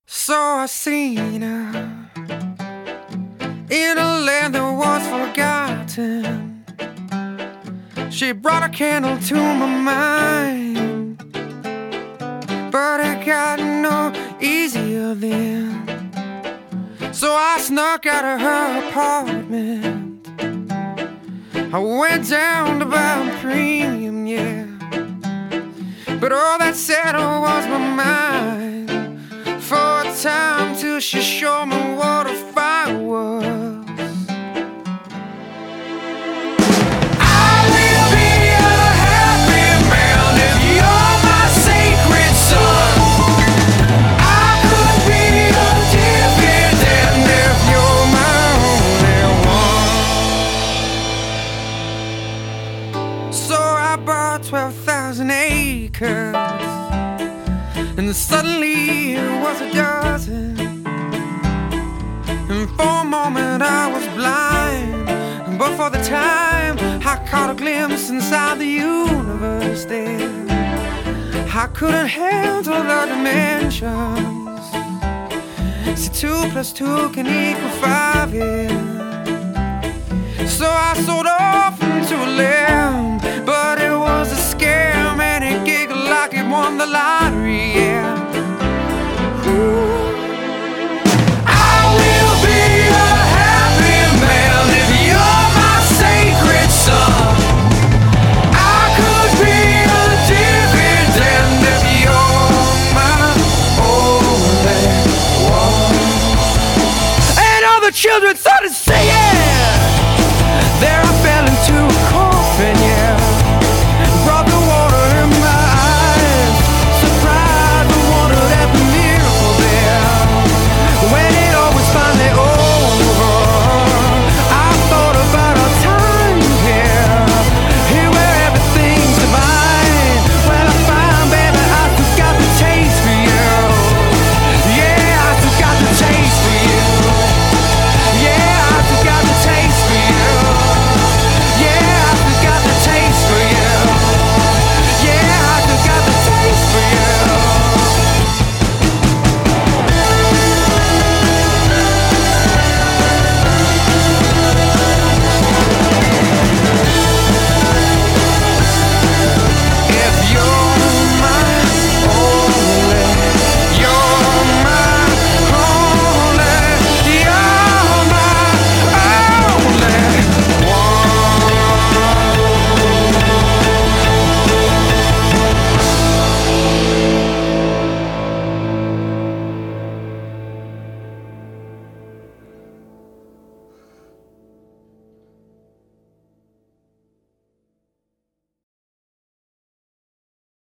So I seen her in a land that was forgotten. She brought a candle to my mind, but it got no easier then. So I snuck out of her apartment. I went down to buy a premium, yeah, but all that settled was my mind for a time till she showed me what a fire was. So I bought 12,000 acres, and suddenly it was a dozen. And for a moment I was blind, but for the time I caught a glimpse inside the universe there. I couldn't handle the dimensions. See, 2 + 2 can equal 5, yeah. So I sold off into a lamb, but it was a scam, and it giggled like it won the lottery, yeah. Ooh. I will be a happy man if you're my sacred son. I could be a dividend if you're my only one. And all the children started